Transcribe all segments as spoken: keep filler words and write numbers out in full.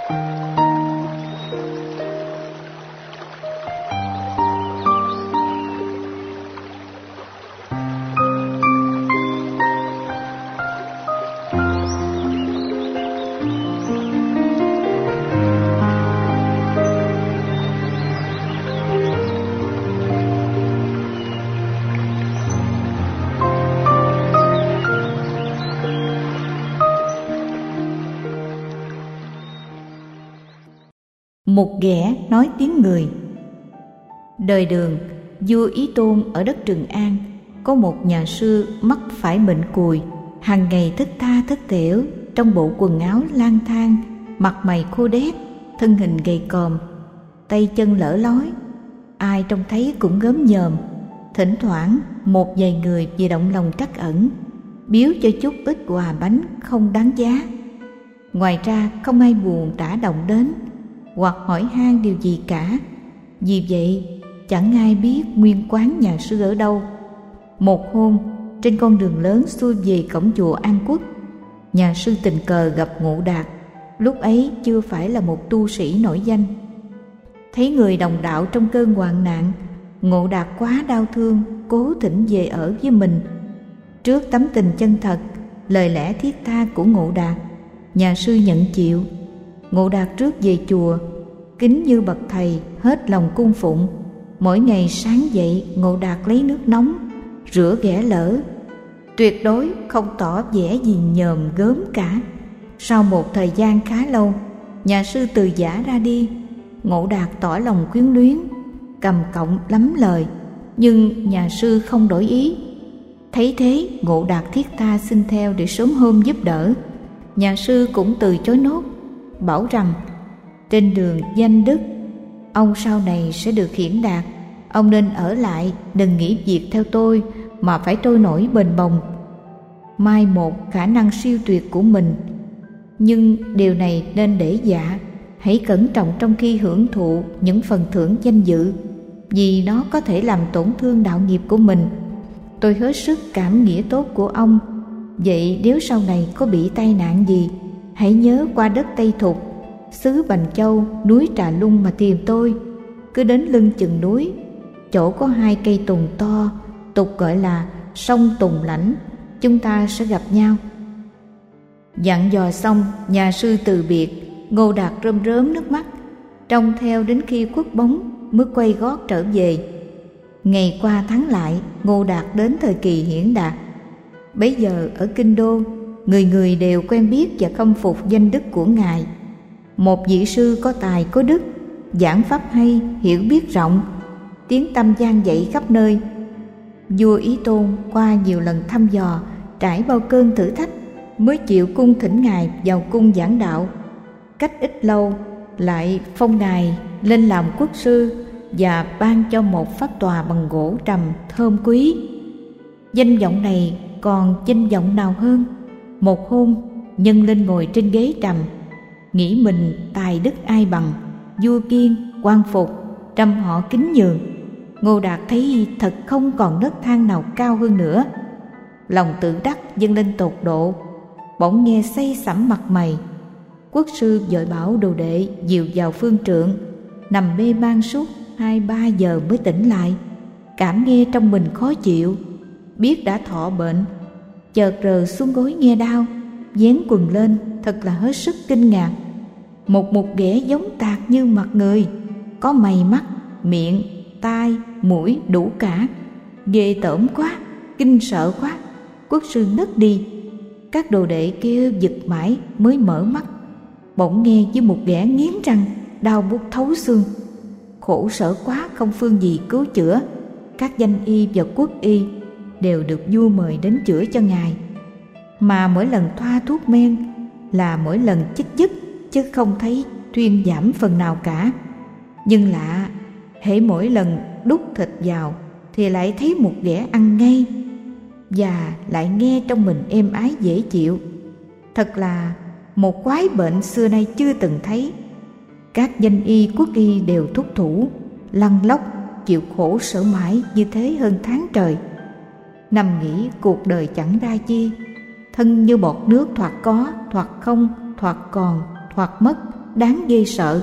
Một ghẻ nói tiếng người. Đời Đường, vua Ý Tôn ở đất Trường An, có một nhà sư mắc phải bệnh cùi, hàng ngày thức tha thức thểu, trong bộ quần áo lang thang, mặt mày khô đét, thân hình gầy còm, tay chân lở lói, ai trông thấy cũng gớm nhòm. Thỉnh thoảng một vài người vì động lòng trắc ẩn, biếu cho chút ít quà bánh không đáng giá. Ngoài ra không ai buồn tả động đến hoặc hỏi han điều gì cả. Vì vậy chẳng ai biết nguyên quán nhà sư ở đâu. Một hôm, trên con đường lớn xuôi về cổng chùa An Quốc, nhà sư tình cờ gặp Ngộ Đạt. Lúc ấy chưa phải là một tu sĩ nổi danh. Thấy người đồng đạo trong cơn hoạn nạn, Ngộ Đạt quá đau thương, cố thỉnh về ở với mình. Trước tấm tình chân thật, lời lẽ thiết tha của Ngộ Đạt, nhà sư nhận chịu. Ngộ Đạt trước về chùa, kính như bậc thầy, hết lòng cung phụng. Mỗi ngày sáng dậy, Ngộ Đạt lấy nước nóng rửa ghẻ lở, tuyệt đối không tỏ vẻ gì nhòm gớm cả. Sau một thời gian khá lâu, nhà sư từ giã ra đi. Ngộ Đạt tỏ lòng quyến luyến, cầm cọng lắm lời, nhưng nhà sư không đổi ý. Thấy thế, Ngộ Đạt thiết tha xin theo để sớm hôm giúp đỡ. Nhà sư cũng từ chối nốt, bảo rằng trên đường danh đức, ông sau này sẽ được hiển đạt. Ông nên ở lại, đừng nghĩ việc theo tôi mà phải trôi nổi bềnh bồng, mai một khả năng siêu tuyệt của mình. Nhưng điều này nên để dạ, hãy cẩn trọng trong khi hưởng thụ những phần thưởng danh dự, vì nó có thể làm tổn thương đạo nghiệp của mình. Tôi hết sức cảm nghĩa tốt của ông. Vậy nếu sau này có bị tai nạn gì, hãy nhớ qua đất Tây Thục, xứ Bành Châu, núi Trà Lung mà tìm tôi. Cứ đến lưng chừng núi, chỗ có hai cây tùng to, tục gọi là sông Tùng Lãnh, chúng ta sẽ gặp nhau. Dặn dò xong, nhà sư từ biệt. Ngô Đạt rơm rớm nước mắt, trông theo đến khi khuất bóng mới quay gót trở về. Ngày qua tháng lại, Ngô Đạt đến thời kỳ hiển đạt. Bấy giờ ở Kinh Đô, người người đều quen biết và khâm phục danh đức của ngài. Một vị sư có tài có đức, giảng pháp hay, hiểu biết rộng, tiếng tăm vang dậy khắp nơi. Vua Ý Tôn qua nhiều lần thăm dò, trải bao cơn thử thách, mới chịu cung thỉnh ngài vào cung giảng đạo. Cách ít lâu lại phong ngài lên làm quốc sư và ban cho một pháp tòa bằng gỗ trầm thơm quý. Danh vọng này còn danh vọng nào hơn? Một hôm, nhân lên ngồi trên ghế trầm, nghĩ mình tài đức ai bằng, vua kiên quan phục, trăm họ kính nhường. Ngô Đạt thấy thật không còn nấc thang nào cao hơn nữa, lòng tự đắc dâng lên tột độ. Bỗng nghe say sẩm mặt mày. Quốc sư vội bảo đồ đệ dìu vào phương trượng, nằm mê man suốt hai ba giờ mới tỉnh lại. Cảm nghe trong mình khó chịu, biết đã thọ bệnh, chợt rờ xuống gối nghe đau, vén quần lên, thật là hết sức kinh ngạc. Một một ghẻ giống tạc như mặt người, có mày mắt, miệng, tai, mũi đủ cả. Ghê tởm quá, kinh sợ quá. Quốc sư ngất đi. Các đồ đệ kêu giật mãi mới mở mắt. Bỗng nghe với một ghẻ nghiến răng, đau buốt thấu xương. Khổ sở quá không phương gì cứu chữa. Các danh y và quốc y đều được vua mời đến chữa cho ngài. Mà mỗi lần thoa thuốc men là mỗi lần chích dứt, chứ không thấy thuyên giảm phần nào cả. Nhưng lạ, hễ mỗi lần đút thịt vào thì lại thấy một ghẻ ăn ngay, và lại nghe trong mình êm ái dễ chịu. Thật là một quái bệnh xưa nay chưa từng thấy. Các danh y quốc y đều thúc thủ, lăn lóc, chịu khổ sở mãi như thế hơn tháng trời. Nằm nghĩ cuộc đời chẳng ra chi, thân như bọt nước thoạt có, thoạt không, thoạt còn, thoạt mất, đáng ghê sợ.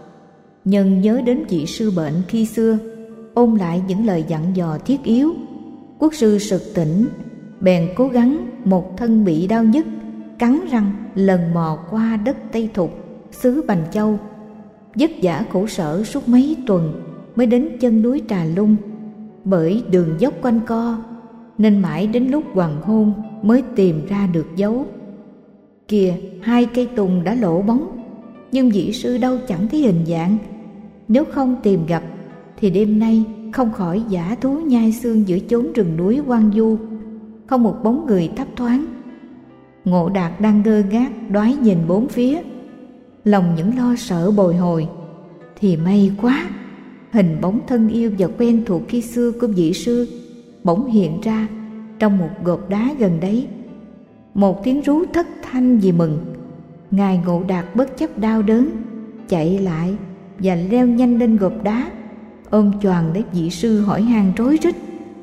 Nhân nhớ đến vị sư bệnh khi xưa, ôn lại những lời dặn dò thiết yếu. Quốc sư sực tỉnh, bèn cố gắng một thân bị đau nhức, cắn răng lần mò qua đất Tây Thục, xứ Bành Châu. Vất vả khổ sở suốt mấy tuần mới đến chân núi Trà Lung. Bởi đường dốc quanh co nên mãi đến lúc hoàng hôn mới tìm ra được dấu. Kìa, hai cây tùng đã lộ bóng, nhưng vị sư đâu chẳng thấy hình dạng. Nếu không tìm gặp thì đêm nay không khỏi dã thú nhai xương giữa chốn rừng núi hoang vu, không một bóng người thấp thoáng. Ngộ Đạt đang ngơ ngác đoái nhìn bốn phía, lòng những lo sợ bồi hồi. Thì may quá, hình bóng thân yêu và quen thuộc khi xưa của vị sư bỗng hiện ra trong một gộp đá gần đấy. Một tiếng rú thất thanh vì mừng. Ngài Ngộ Đạt bất chấp đau đớn, chạy lại và leo nhanh lên gộp đá, ôm choàng lấy vị sư hỏi han rối rít.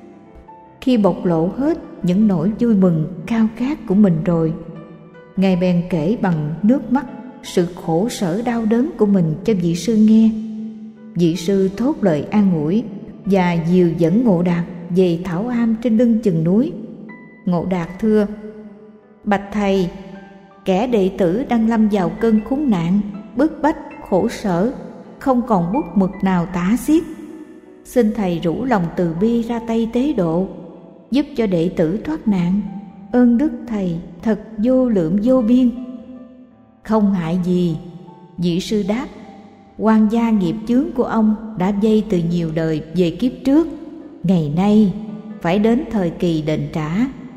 Khi bộc lộ hết những nỗi vui mừng khao khát của mình rồi, Ngài bèn kể bằng nước mắt sự khổ sở đau đớn của mình cho vị sư nghe. Vị sư thốt lời an ủi và dìu dẫn Ngộ Đạt về thảo am trên lưng chừng núi. Ngộ Đạt thưa: Bạch thầy, kẻ đệ tử đang lâm vào cơn khốn nạn, bức bách, khổ sở, không còn bút mực nào tả xiết. Xin thầy rủ lòng từ bi ra tay tế độ, giúp cho đệ tử thoát nạn. Ơn đức thầy thật vô lượng vô biên. Không hại gì, vị sư đáp. Oan gia nghiệp chướng của ông đã dây từ nhiều đời về kiếp trước, ngày nay phải đến thời kỳ đền trả.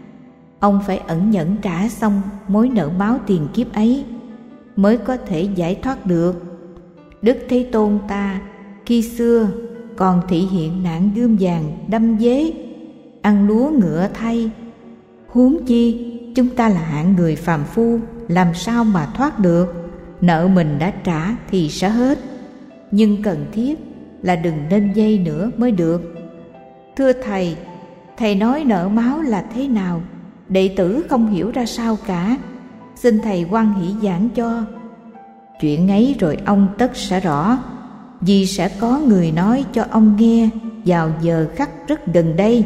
Ông phải ẩn nhẫn trả xong mối nợ máu tiền kiếp ấy mới có thể giải thoát được. Đức Thế Tôn ta khi xưa còn thị hiện nạn gươm vàng đâm dế, ăn lúa ngựa thay. Huống chi chúng ta là hạng người phàm phu, làm sao mà thoát được. Nợ mình đã trả thì sẽ hết, nhưng cần thiết là đừng nên dây nữa mới được. Thưa thầy, thầy nói nợ máu là thế nào? Đệ tử không hiểu ra sao cả, xin thầy hoan hỷ giảng cho. Chuyện ấy rồi ông tất sẽ rõ, vì sẽ có người nói cho ông nghe vào giờ khắc rất gần đây.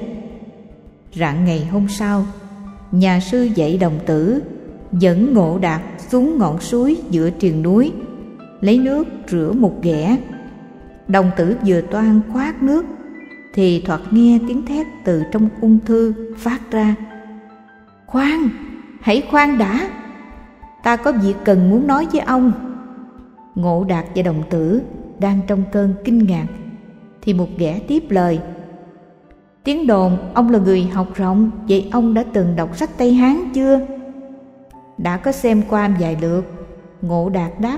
Rạng ngày hôm sau, nhà sư dạy đồng tử dẫn Ngộ Đạt xuống ngọn suối giữa triền núi, lấy nước rửa một ghẻ. Đồng tử vừa toan khoát nước thì thoạt nghe tiếng thét từ trong ung thư phát ra: Khoan, hãy khoan đã, ta có việc cần muốn nói với ông. Ngộ Đạt và đồng tử đang trong cơn kinh ngạc thì một ghẻ tiếp lời: Tiếng đồn ông là người học rộng, vậy ông đã từng đọc sách Tây Hán chưa? Đã có xem qua vài lượt, Ngộ Đạt đáp.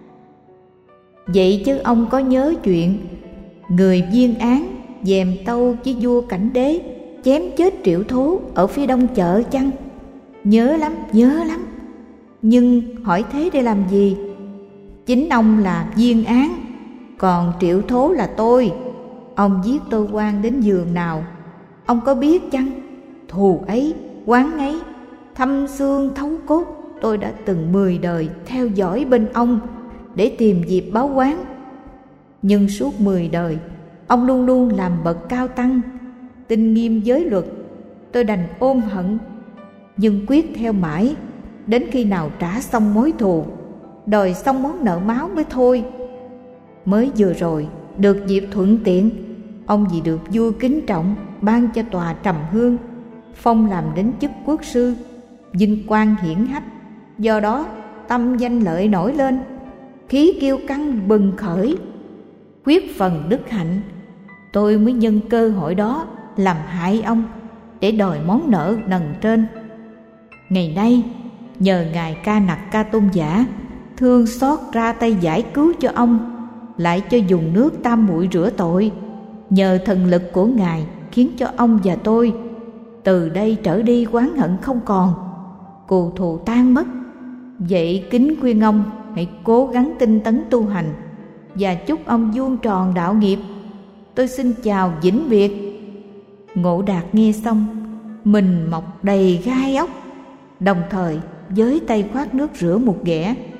Vậy chứ ông có nhớ chuyện người Viên Án dèm tâu với vua Cảnh Đế chém chết Triệu Thố ở phía đông chợ chăng? Nhớ lắm, nhớ lắm. Nhưng hỏi thế để làm gì? Chính ông là Viên Án, còn Triệu Thố là tôi. Ông giết tôi oan đến giường nào, ông có biết chăng? Thù ấy, oán ấy, thâm xương thấu cốt, tôi đã từng mười đời theo dõi bên ông để tìm dịp báo oán. Nhưng suốt mười đời, ông luôn luôn làm bậc cao tăng, tinh nghiêm giới luật. Tôi đành ôm hận, nhưng quyết theo mãi, đến khi nào trả xong mối thù, đòi xong món nợ máu mới thôi. Mới vừa rồi, được dịp thuận tiện, ông vì được vua kính trọng ban cho tòa Trầm Hương, phong làm đến chức quốc sư, vinh quang hiển hách. Do đó tâm danh lợi nổi lên, khí kiêu căng bừng khởi, quyết phần đức hạnh. Tôi mới nhân cơ hội đó làm hại ông để đòi món nợ nần trên. Ngày nay nhờ ngài Ca Nặc Ca Tôn giả thương xót ra tay giải cứu cho ông, lại cho dùng nước tam muội rửa tội. Nhờ thần lực của ngài khiến cho ông và tôi từ đây trở đi oán hận không còn, cừu thù tan mất. Vậy kính khuyên ông hãy cố gắng tinh tấn tu hành và chúc ông vuông tròn đạo nghiệp. Tôi xin chào vĩnh biệt. Ngộ Đạt nghe xong, mình mọc đầy gai ốc, đồng thời với tay khoát nước rửa một ghẻ.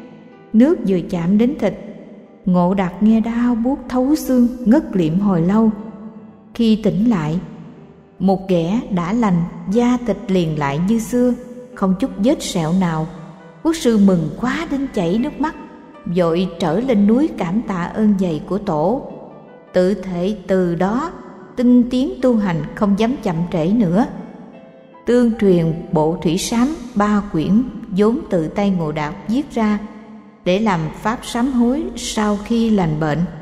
nước vừa chạm đến thịt, Ngộ Đạt nghe đau buốt thấu xương, ngất liệm hồi lâu. Khi tỉnh lại, một ghẻ đã lành, da thịt liền lại như xưa, không chút vết sẹo nào. Quốc sư mừng quá đến chảy nước mắt, vội trở lên núi cảm tạ ơn dày của tổ. Tự thể từ đó tinh tiến tu hành, không dám chậm trễ nữa. Tương truyền bộ thủy sám ba quyển vốn tự tay Ngộ Đạt viết ra để làm pháp sám hối sau khi lành bệnh.